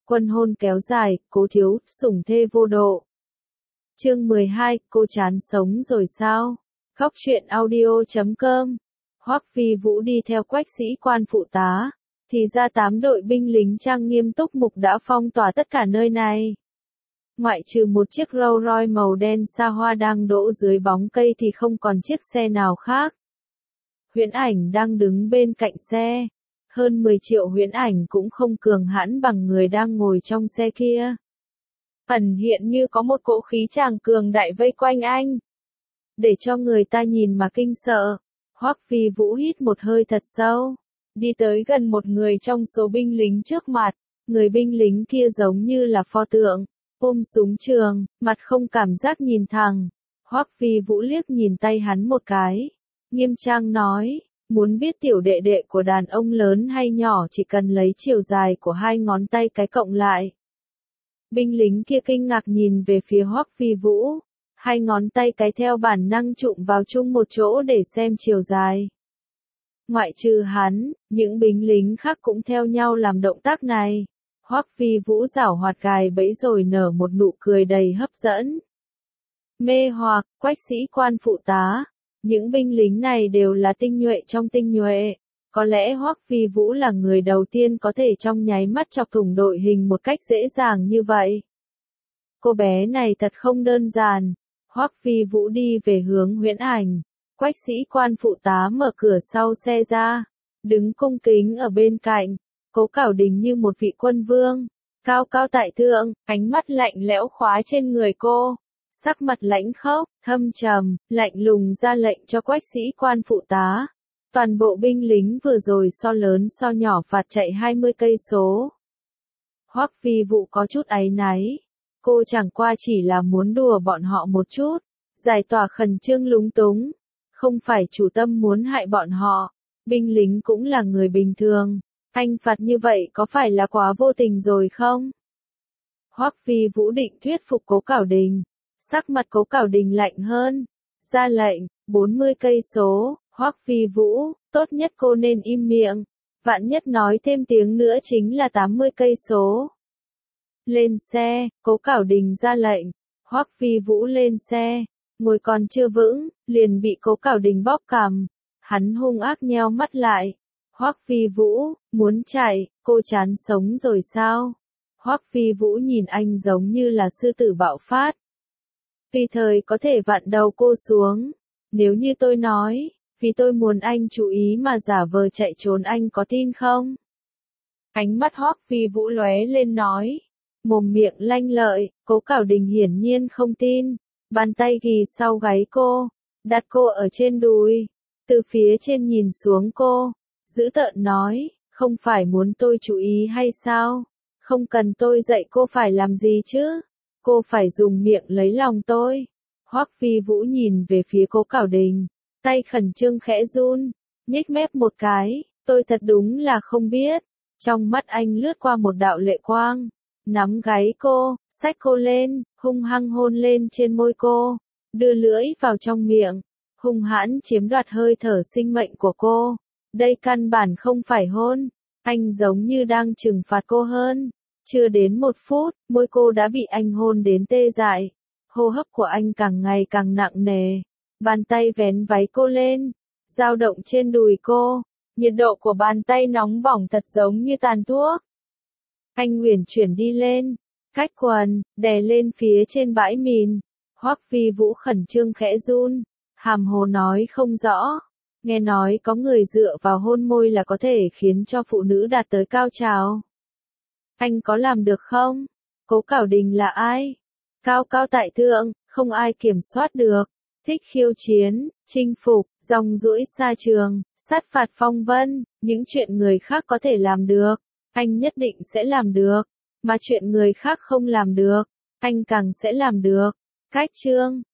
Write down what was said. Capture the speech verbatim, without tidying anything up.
Quân hôn kéo dài, Cố thiếu, sủng thê vô độ. Chương mười hai, cô chán sống rồi sao? Khóc chuyện audio chấm com. Hoắc Phi Vũ đi theo Quách sĩ quan phụ tá, thì ra tám đội binh lính trang nghiêm túc mục đã phong tỏa tất cả nơi này. Ngoại trừ một chiếc Rolls Royce màu đen xa hoa đang đỗ dưới bóng cây thì không còn chiếc xe nào khác. Huyễn Ảnh đang đứng bên cạnh xe. Hơn mười triệu huyễn ảnh cũng không cường hãn bằng người đang ngồi trong xe kia. Ẩn hiện như có một cỗ khí tràng cường đại vây quanh anh, để cho người ta nhìn mà kinh sợ. Hoắc Phi Vũ hít một hơi thật sâu, đi tới gần một người trong số binh lính trước mặt. Người binh lính kia giống như là pho tượng, ôm súng trường, mặt không cảm giác nhìn thẳng. Hoắc Phi Vũ liếc nhìn tay hắn một cái, nghiêm trang nói, muốn biết tiểu đệ đệ của đàn ông lớn hay nhỏ chỉ cần lấy chiều dài của hai ngón tay cái cộng lại. Binh lính kia kinh ngạc nhìn về phía Hoắc Phi Vũ, hai ngón tay cái theo bản năng chụm vào chung một chỗ để xem chiều dài. Ngoại trừ hắn, những binh lính khác cũng theo nhau làm động tác này. Hoắc Phi Vũ giảo hoạt gài bẫy rồi nở một nụ cười đầy hấp dẫn. Mê hoặc, Quách sĩ quan phụ tá. Những binh lính này đều là tinh nhuệ trong tinh nhuệ. Có lẽ Hoắc Phi Vũ là người đầu tiên có thể trong nháy mắt chọc thủng đội hình một cách dễ dàng như vậy. Cô bé này thật không đơn giản. Hoắc Phi Vũ đi về hướng Huyễn Ảnh. Quách sĩ quan phụ tá mở cửa sau xe ra, đứng cung kính ở bên cạnh. Cố Cảo Đình như một vị quân vương, cao cao tại thượng, ánh mắt lạnh lẽo khóa trên người cô. Sắc mặt lãnh khốc, thâm trầm, lạnh lùng ra lệnh cho Quách sĩ quan phụ tá. Toàn bộ binh lính vừa rồi so lớn so nhỏ phạt chạy hai mươi cây số. Hoắc Phi Vũ có chút áy náy. Cô chẳng qua chỉ là muốn đùa bọn họ một chút, giải tỏa khẩn trương lúng túng. Không phải chủ tâm muốn hại bọn họ. Binh lính cũng là người bình thường. Anh phạt như vậy có phải là quá vô tình rồi không? Hoắc Phi Vũ định thuyết phục Cố Cảo Đình. Sắc mặt Cố Cảo Đình lạnh hơn. Ra lệnh, bốn mươi cây số, Hoắc Phi Vũ, tốt nhất cô nên im miệng. Vạn nhất nói thêm tiếng nữa chính là tám mươi cây số. Lên xe, Cố Cảo Đình ra lệnh. Hoắc Phi Vũ lên xe, ngồi còn chưa vững, liền bị Cố Cảo Đình bóp cằm. Hắn hung ác nheo mắt lại. Hoắc Phi Vũ, muốn chạy, cô chán sống rồi sao? Hoắc Phi Vũ nhìn anh giống như là sư tử bạo phát. Tùy thời có thể vặn đầu cô xuống. Nếu như tôi nói, vì tôi muốn anh chú ý mà giả vờ chạy trốn anh có tin không? Ánh mắt Hoắc Phi Vũ lóe lên nói. Mồm miệng lanh lợi, Cố Cảo Đình hiển nhiên không tin. Bàn tay ghì sau gáy cô, đặt cô ở trên đùi. Từ phía trên nhìn xuống cô, dữ tợn nói, không phải muốn tôi chú ý hay sao? Không cần tôi dạy cô phải làm gì chứ? Cô phải dùng miệng lấy lòng tôi. Hoắc Phi Vũ nhìn về phía Cố Cảo Đình, tay khẩn trương khẽ run, nhếch mép một cái, tôi thật đúng là không biết. Trong mắt anh lướt qua một đạo lệ quang, nắm gáy cô, xách cô lên, hung hăng hôn lên trên môi cô, đưa lưỡi vào trong miệng, hung hãn chiếm đoạt hơi thở sinh mệnh của cô. Đây căn bản không phải hôn, anh giống như đang trừng phạt cô hơn. Chưa đến một phút, môi cô đã bị anh hôn đến tê dại. Hô hấp của anh càng ngày càng nặng nề. Bàn tay vén váy cô lên, dao động trên đùi cô. Nhiệt độ của bàn tay nóng bỏng thật giống như tàn thuốc. Anh uyển chuyển đi lên, cách quần, đè lên phía trên bãi mìn. Hoắc Phi Vũ khẩn trương khẽ run, hàm hồ nói không rõ. Nghe nói có người dựa vào hôn môi là có thể khiến cho phụ nữ đạt tới cao trào. Anh có làm được không? Cố Cảo Đình là ai? Cao cao tại thượng, không ai kiểm soát được. Thích khiêu chiến, chinh phục, rong ruổi xa trường, sát phạt phong vân. Những chuyện người khác có thể làm được, anh nhất định sẽ làm được. Mà chuyện người khác không làm được, anh càng sẽ làm được. Cách chương